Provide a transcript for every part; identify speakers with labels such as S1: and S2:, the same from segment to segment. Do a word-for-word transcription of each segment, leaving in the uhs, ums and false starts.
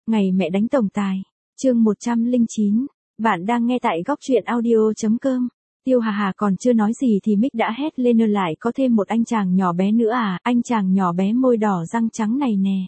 S1: Ngày mẹ đánh tổng tài. Chương một trăm lẻ chín. Bạn đang nghe tại góc truyện audio chấm com. Tiêu Hà Hà còn chưa nói gì thì Mick đã hét lên, ơ lại có thêm một anh chàng nhỏ bé nữa à, anh chàng nhỏ bé môi đỏ răng trắng này nè.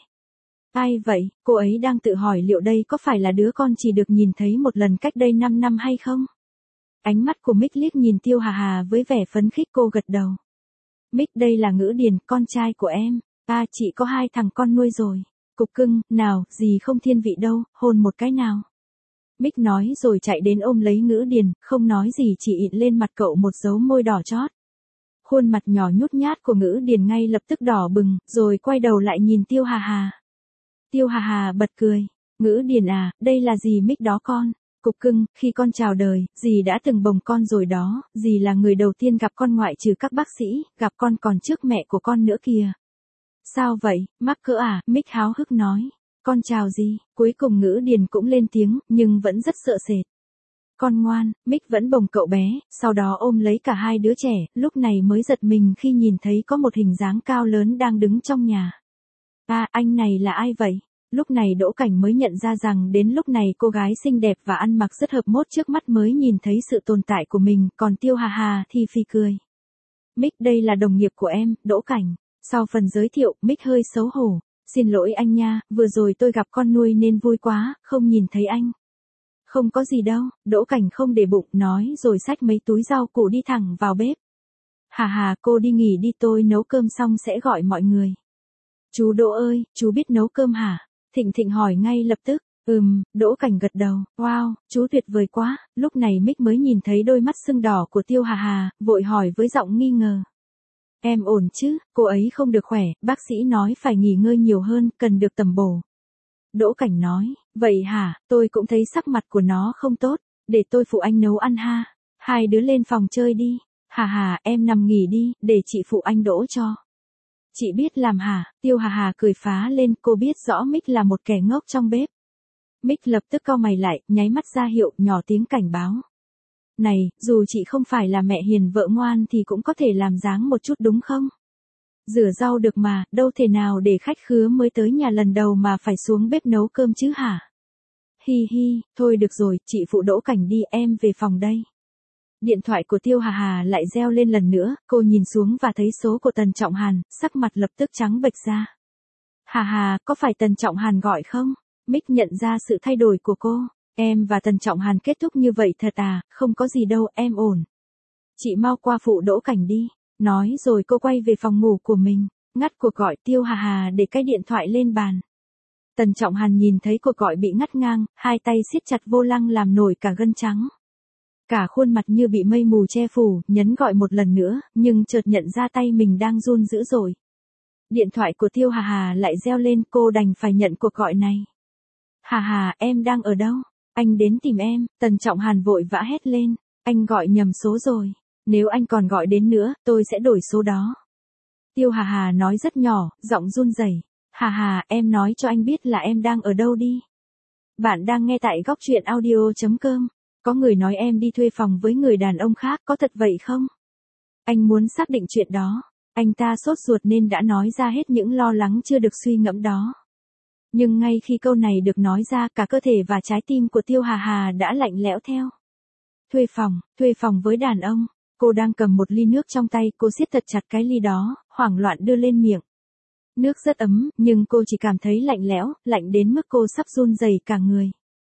S1: Ai vậy? Cô ấy đang tự hỏi liệu đây có phải là đứa con chỉ được nhìn thấy một lần cách đây năm năm hay không? Ánh mắt của Mick liếc nhìn Tiêu Hà Hà với vẻ phấn khích, cô gật đầu. Mick, đây là Ngữ Điền, con trai của em. À, chị có hai thằng con nuôi rồi. Cục cưng, nào, gì không thiên vị đâu, hôn một cái nào. Mick nói rồi chạy đến ôm lấy Ngữ Điền, không nói gì chỉ ịn lên mặt cậu một dấu môi đỏ chót. Khuôn mặt nhỏ nhút nhát của Ngữ Điền ngay lập tức đỏ bừng, rồi quay đầu lại nhìn Tiêu Hà Hà. Tiêu Hà Hà bật cười. Ngữ Điền à, đây là dì Mick đó con. Cục cưng, khi con chào đời, dì đã từng bồng con rồi đó, dì là người đầu tiên gặp con ngoại trừ các bác sĩ, gặp con còn trước mẹ của con nữa kìa. Sao vậy, mắc cỡ à, Mick háo hức nói. Con chào gì, cuối cùng Ngữ Điền cũng lên tiếng, nhưng vẫn rất sợ sệt. Con ngoan, Mick vẫn bồng cậu bé, sau đó ôm lấy cả hai đứa trẻ, lúc này mới giật mình khi nhìn thấy có một hình dáng cao lớn đang đứng trong nhà. À, anh này là ai vậy? Lúc này Đỗ Cảnh mới nhận ra rằng đến lúc này cô gái xinh đẹp và ăn mặc rất hợp mốt trước mắt mới nhìn thấy sự tồn tại của mình, còn Tiêu Hà Hà thì phì cười. Mick, đây là đồng nghiệp của em, Đỗ Cảnh. Sau phần giới thiệu, Mick hơi xấu hổ. Xin lỗi anh nha, vừa rồi tôi gặp con nuôi nên vui quá, không nhìn thấy anh. Không có gì đâu, Đỗ Cảnh không để bụng nói rồi xách mấy túi rau củ đi thẳng vào bếp. Hà Hà, cô đi nghỉ đi, tôi nấu cơm xong sẽ gọi mọi người. Chú Đỗ ơi, chú biết nấu cơm hả? Thịnh Thịnh hỏi ngay lập tức. Ừm, Đỗ Cảnh gật đầu. Wow, chú tuyệt vời quá. Lúc này Mick mới nhìn thấy đôi mắt sưng đỏ của Tiêu Hà Hà, vội hỏi với giọng nghi ngờ. Em ổn chứ, cô ấy không được khỏe, bác sĩ nói phải nghỉ ngơi nhiều hơn, cần được tầm bổ. Đỗ Cảnh nói, vậy hả, tôi cũng thấy sắc mặt của nó không tốt, để tôi phụ anh nấu ăn ha. Hai đứa lên phòng chơi đi. Hà Hà, em nằm nghỉ đi, để chị phụ anh Đỗ cho. Chị biết làm hả? Tiêu Hà Hà cười phá lên, cô biết rõ Mick là một kẻ ngốc trong bếp. Mick lập tức cau mày lại, nháy mắt ra hiệu, nhỏ tiếng cảnh báo. Này, dù chị không phải là mẹ hiền vợ ngoan thì cũng có thể làm dáng một chút đúng không? Rửa rau được mà, đâu thể nào để khách khứa mới tới nhà lần đầu mà phải xuống bếp nấu cơm chứ hả? Hi hi, thôi được rồi, chị phụ Đỗ Cảnh đi, em về phòng đây. Điện thoại của Tiêu Hà Hà lại reo lên lần nữa, cô nhìn xuống và thấy số của Tần Trọng Hàn, sắc mặt lập tức trắng bệch ra. Hà Hà, có phải Tần Trọng Hàn gọi không? Mick nhận ra sự thay đổi của cô. Em và Tần Trọng Hàn kết thúc như vậy thật à, không có gì đâu, em ổn. Chị mau qua phụ Đỗ Cảnh đi. Nói rồi cô quay về phòng ngủ của mình, ngắt cuộc gọi. Tiêu Hà Hà để cái điện thoại lên bàn. Tần Trọng Hàn nhìn thấy cuộc gọi bị ngắt ngang, hai tay siết chặt vô lăng làm nổi cả gân trắng. Cả khuôn mặt như bị mây mù che phủ, nhấn gọi một lần nữa, nhưng chợt nhận ra tay mình đang run dữ dội. Điện thoại của Tiêu Hà Hà lại reo lên, cô đành phải nhận cuộc gọi này. Hà Hà, em đang ở đâu? Anh đến tìm em. Tần Trọng Hàn vội vã hét lên. Anh gọi nhầm số rồi. Nếu anh còn gọi đến nữa, tôi sẽ đổi số đó. Tiêu Hà Hà nói rất nhỏ, giọng run rẩy. Hà Hà, em nói cho anh biết là em đang ở đâu đi. Bạn đang nghe tại góc truyện audio chấm com. Có người nói em đi thuê phòng với người đàn ông khác, có thật vậy không? Anh muốn xác định chuyện đó. Anh ta sốt ruột nên đã nói ra hết những lo lắng chưa được suy ngẫm đó. Nhưng ngay khi câu này được nói ra, cả cơ thể và trái tim của Tiêu Hà Hà đã lạnh lẽo theo. Thuê phòng, thuê phòng với đàn ông. Cô đang cầm một ly nước trong tay, cô siết thật chặt cái ly đó, hoảng loạn đưa lên miệng. Nước rất ấm, nhưng cô chỉ cảm thấy lạnh lẽo, lạnh đến mức cô sắp run rẩy cả người.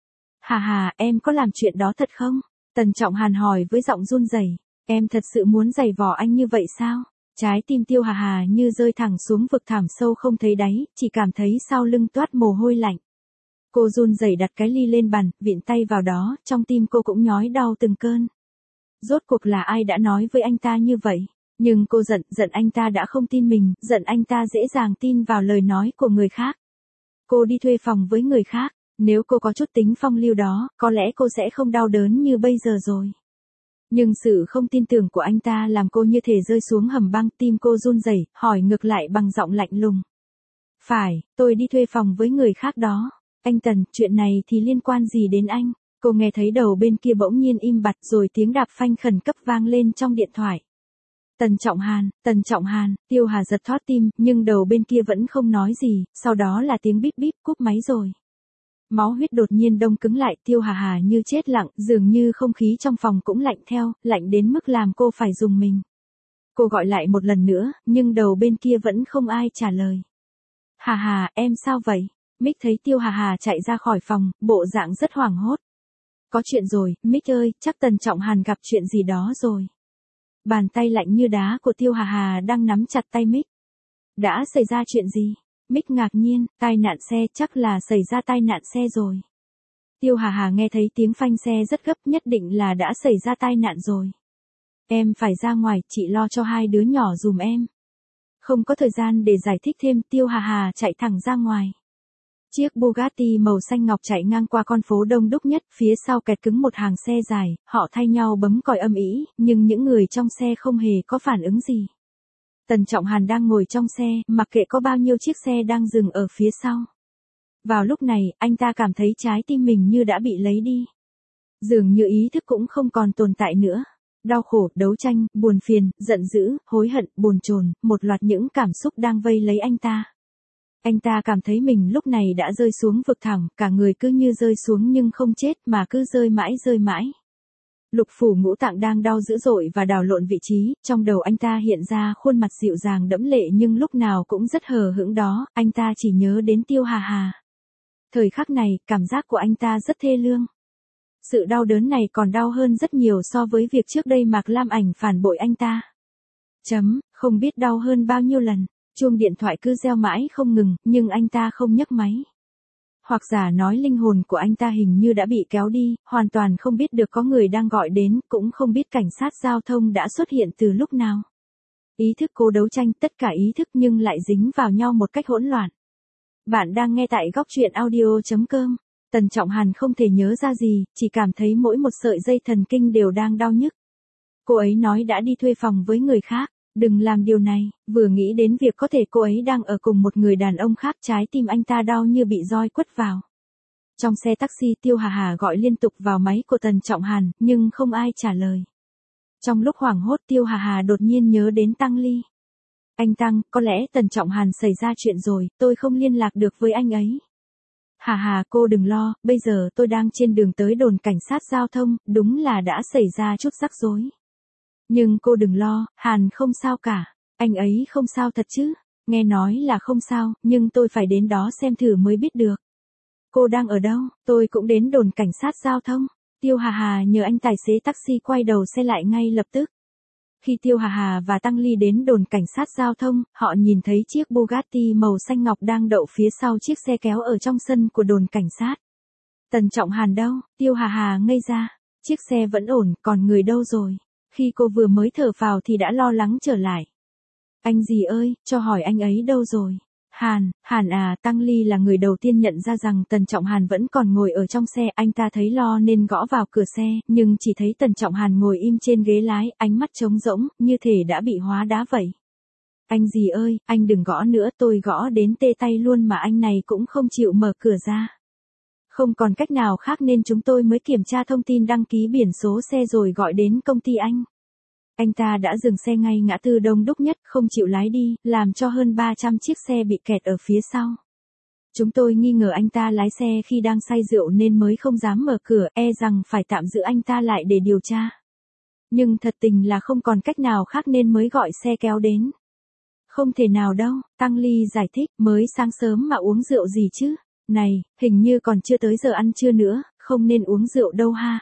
S1: Hà Hà, em có làm chuyện đó thật không? Tần Trọng Hàn hỏi với giọng run rẩy. Em thật sự muốn giày vò anh như vậy sao? Trái tim Tiêu Hà Hà như rơi thẳng xuống vực thẳm sâu không thấy đáy, chỉ cảm thấy sau lưng toát mồ hôi lạnh. Cô run rẩy đặt cái ly lên bàn, vịn tay vào đó, trong tim cô cũng nhói đau từng cơn. Rốt cuộc là ai đã nói với anh ta như vậy? Nhưng cô giận, giận anh ta đã không tin mình, giận anh ta dễ dàng tin vào lời nói của người khác. Cô đi thuê phòng với người khác, nếu cô có chút tính phong lưu đó, có lẽ cô sẽ không đau đớn như bây giờ rồi. Nhưng sự không tin tưởng của anh ta làm cô như thể rơi xuống hầm băng, tim cô run rẩy, hỏi ngược lại bằng giọng lạnh lùng. Phải, tôi đi thuê phòng với người khác đó. Anh Tần, chuyện này thì liên quan gì đến anh? Cô nghe thấy đầu bên kia bỗng nhiên im bặt rồi tiếng đạp phanh khẩn cấp vang lên trong điện thoại. Tần Trọng Hàn, Tần Trọng Hàn, Tiêu Hà giật thót tim, nhưng đầu bên kia vẫn không nói gì, sau đó là tiếng bíp bíp, cúp máy rồi. máu huyết đột nhiên đông cứng lại, Tiêu Hà Hà như chết lặng, dường như không khí trong phòng cũng lạnh theo, lạnh đến mức làm cô phải rùng mình. Cô gọi lại một lần nữa, nhưng đầu bên kia vẫn không ai trả lời. Hà Hà, em sao vậy? Mick thấy Tiêu Hà Hà chạy ra khỏi phòng, bộ dạng rất hoảng hốt. Có chuyện rồi, Mick ơi, chắc Tần Trọng Hàn gặp chuyện gì đó rồi. Bàn tay lạnh như đá của Tiêu Hà Hà đang nắm chặt tay Mick. Đã xảy ra chuyện gì? Mick ngạc nhiên, tai nạn xe, chắc là xảy ra tai nạn xe rồi. Tiêu Hà Hà nghe thấy tiếng phanh xe rất gấp, nhất định là đã xảy ra tai nạn rồi. Em phải ra ngoài, chị lo cho hai đứa nhỏ dùm em. Không có thời gian để giải thích thêm, Tiêu Hà Hà chạy thẳng ra ngoài. Chiếc Bugatti màu xanh ngọc chạy ngang qua con phố đông đúc nhất, phía sau kẹt cứng một hàng xe dài, họ thay nhau bấm còi âm ĩ, nhưng những người trong xe không hề có phản ứng gì. Tần Trọng Hàn đang ngồi trong xe, mặc kệ có bao nhiêu chiếc xe đang dừng ở phía sau. Vào lúc này, anh ta cảm thấy trái tim mình như đã bị lấy đi. Dường như ý thức cũng không còn tồn tại nữa. Đau khổ, đấu tranh, buồn phiền, giận dữ, hối hận, bồn chồn, một loạt những cảm xúc đang vây lấy anh ta. Anh ta cảm thấy mình lúc này đã rơi xuống vực thẳm, cả người cứ như rơi xuống nhưng không chết mà cứ rơi mãi rơi mãi. Lục phủ ngũ tạng đang đau dữ dội và đảo lộn vị trí, trong đầu anh ta hiện ra khuôn mặt dịu dàng đẫm lệ nhưng lúc nào cũng rất hờ hững đó, anh ta chỉ nhớ đến Tiêu Hà Hà. Thời khắc này, cảm giác của anh ta rất thê lương. Sự đau đớn này còn đau hơn rất nhiều so với việc trước đây Mạc Lam Ảnh phản bội anh ta. Chấm, không biết đau hơn bao nhiêu lần, chuông điện thoại cứ reo mãi không ngừng, nhưng anh ta không nhấc máy. Hoặc giả nói linh hồn của anh ta hình như đã bị kéo đi, hoàn toàn không biết được có người đang gọi đến, cũng không biết cảnh sát giao thông đã xuất hiện từ lúc nào. Ý thức cố đấu tranh, tất cả ý thức nhưng lại dính vào nhau một cách hỗn loạn. Bạn đang nghe tại góc truyện audio chấm com. Tần Trọng Hàn không thể nhớ ra gì, chỉ cảm thấy mỗi một sợi dây thần kinh đều đang đau nhức. Cô ấy nói đã đi thuê phòng với người khác, đừng làm điều này, vừa nghĩ đến việc có thể cô ấy đang ở cùng một người đàn ông khác, trái tim anh ta đau như bị roi quất vào. Trong xe taxi, Tiêu Hà Hà gọi liên tục vào máy của Tần Trọng Hàn, nhưng không ai trả lời. Trong lúc hoảng hốt, Tiêu Hà Hà đột nhiên nhớ đến Tăng Ly. Anh Tăng, có lẽ Tần Trọng Hàn xảy ra chuyện rồi, tôi không liên lạc được với anh ấy. Hà Hà, cô đừng lo, bây giờ tôi đang trên đường tới đồn cảnh sát giao thông, đúng là đã xảy ra chút rắc rối. Nhưng cô đừng lo, Hàn không sao cả, anh ấy không sao thật chứ, nghe nói là không sao, nhưng tôi phải đến đó xem thử mới biết được. Cô đang ở đâu, tôi cũng đến đồn cảnh sát giao thông. Tiêu Hà Hà nhờ anh tài xế taxi quay đầu xe lại ngay lập tức. Khi Tiêu Hà Hà và Tăng Ly đến đồn cảnh sát giao thông, họ nhìn thấy chiếc Bugatti màu xanh ngọc đang đậu phía sau chiếc xe kéo ở trong sân của đồn cảnh sát. Tần Trọng Hàn đâu? Tiêu Hà Hà ngây ra. Chiếc xe vẫn ổn, còn người đâu rồi? Khi cô vừa mới thở phào thì đã lo lắng trở lại. Anh gì ơi, cho hỏi anh ấy đâu rồi? Hàn, Hàn à, Tăng Ly là người đầu tiên nhận ra rằng Tần Trọng Hàn vẫn còn ngồi ở trong xe, anh ta thấy lo nên gõ vào cửa xe, nhưng chỉ thấy Tần Trọng Hàn ngồi im trên ghế lái, ánh mắt trống rỗng, như thể đã bị hóa đá vậy. Anh gì ơi, anh đừng gõ nữa, tôi gõ đến tê tay luôn mà anh này cũng không chịu mở cửa ra. Không còn cách nào khác nên chúng tôi mới kiểm tra thông tin đăng ký biển số xe rồi gọi đến công ty anh. Anh ta đã dừng xe ngay ngã tư đông đúc nhất, không chịu lái đi, làm cho hơn ba trăm chiếc xe bị kẹt ở phía sau. Chúng tôi nghi ngờ anh ta lái xe khi đang say rượu nên mới không dám mở cửa, e rằng phải tạm giữ anh ta lại để điều tra. Nhưng thật tình là không còn cách nào khác nên mới gọi xe kéo đến. Không thể nào đâu, Tăng Ly giải thích, mới sáng sớm mà uống rượu gì chứ? Này, hình như còn chưa tới giờ ăn trưa nữa, không nên uống rượu đâu ha.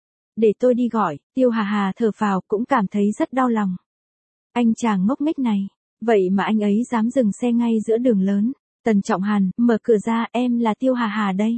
S1: Để tôi đi gọi, Tiêu Hà Hà thở phào cũng cảm thấy rất đau lòng. Anh chàng ngốc nghếch này, vậy mà anh ấy dám dừng xe ngay giữa đường lớn. Tần Trọng Hàn, mở cửa ra, em là Tiêu Hà Hà đây.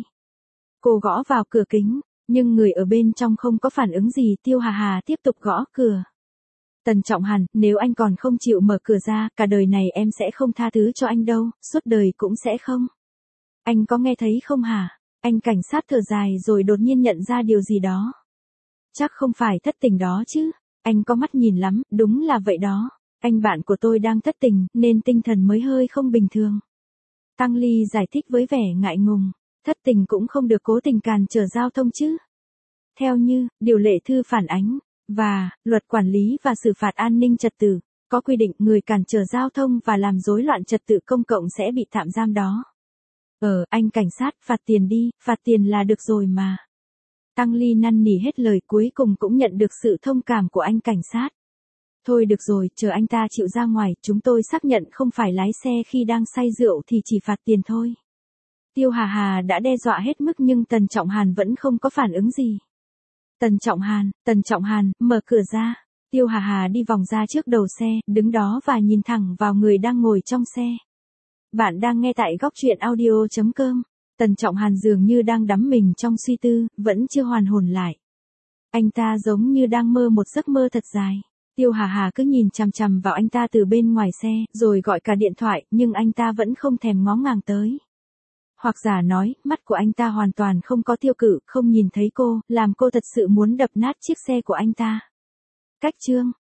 S1: Cô gõ vào cửa kính, nhưng người ở bên trong không có phản ứng gì, Tiêu Hà Hà tiếp tục gõ cửa. Tần Trọng Hàn, nếu anh còn không chịu mở cửa ra, cả đời này em sẽ không tha thứ cho anh đâu, suốt đời cũng sẽ không. Anh có nghe thấy không hả? Anh cảnh sát thở dài rồi đột nhiên nhận ra điều gì đó. Chắc không phải thất tình đó chứ, anh có mắt nhìn lắm, đúng là vậy đó. Anh bạn của tôi đang thất tình, nên tinh thần mới hơi không bình thường. Tăng Ly giải thích với vẻ ngại ngùng, thất tình cũng không được cố tình cản trở giao thông chứ. Theo như, điều lệ thư phản ánh, và, luật quản lý và xử phạt an ninh trật tự, có quy định người cản trở giao thông và làm rối loạn trật tự công cộng sẽ bị tạm giam đó. Ờ, anh cảnh sát, phạt tiền đi, phạt tiền là được rồi mà. Tăng Ly năn nỉ hết lời, cuối cùng cũng nhận được sự thông cảm của anh cảnh sát. Thôi được rồi, chờ anh ta chịu ra ngoài, chúng tôi xác nhận không phải lái xe khi đang say rượu thì chỉ phạt tiền thôi. Tiêu Hà Hà đã đe dọa hết mức nhưng Tần Trọng Hàn vẫn không có phản ứng gì. Tần Trọng Hàn, Tần Trọng Hàn, mở cửa ra. Tiêu Hà Hà đi vòng ra trước đầu xe, đứng đó và nhìn thẳng vào người đang ngồi trong xe. Bạn đang nghe tại góc truyện audio chấm com. Tần Trọng Hàn dường như đang đắm mình trong suy tư, vẫn chưa hoàn hồn lại. Anh ta giống như đang mơ một giấc mơ thật dài. Tiêu Hà Hà cứ nhìn chằm chằm vào anh ta từ bên ngoài xe, rồi gọi cả điện thoại, nhưng anh ta vẫn không thèm ngó ngàng tới. Hoặc giả nói, mắt của anh ta hoàn toàn không có tiêu cự, không nhìn thấy cô, làm cô thật sự muốn đập nát chiếc xe của anh ta. Cách chương